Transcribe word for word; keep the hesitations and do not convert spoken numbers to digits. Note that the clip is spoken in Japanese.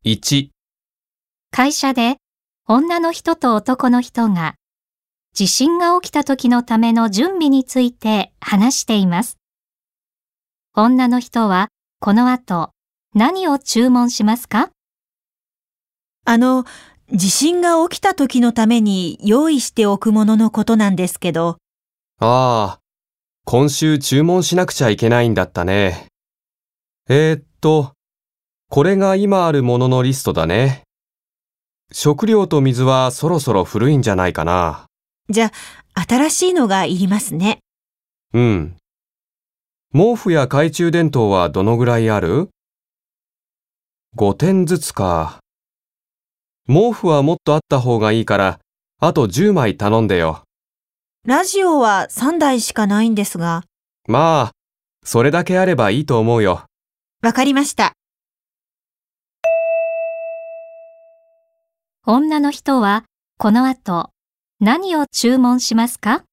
いち、 会社で女の人と男の人が地震が起きた時のための準備について話しています。女の人はこの後何を注文しますか？ あの、地震が起きた時のために用意しておくもののことなんですけど。 ああ、今週注文しなくちゃいけないんだったね。えーっと、これが今あるもののリストだね。食料と水はそろそろ古いんじゃないかな。 じゃあ、新しいのがいりますね。 うん。毛布や懐中電灯はどのぐらいある？ ご 点ずつか。毛布はもっとあった方がいいから、あとじゅうまい頼んでよ。 ラジオはさんだいしかないんですが。 まあ、それだけあればいいと思うよ。 わかりました。 女の人はこの後何を注文しますか？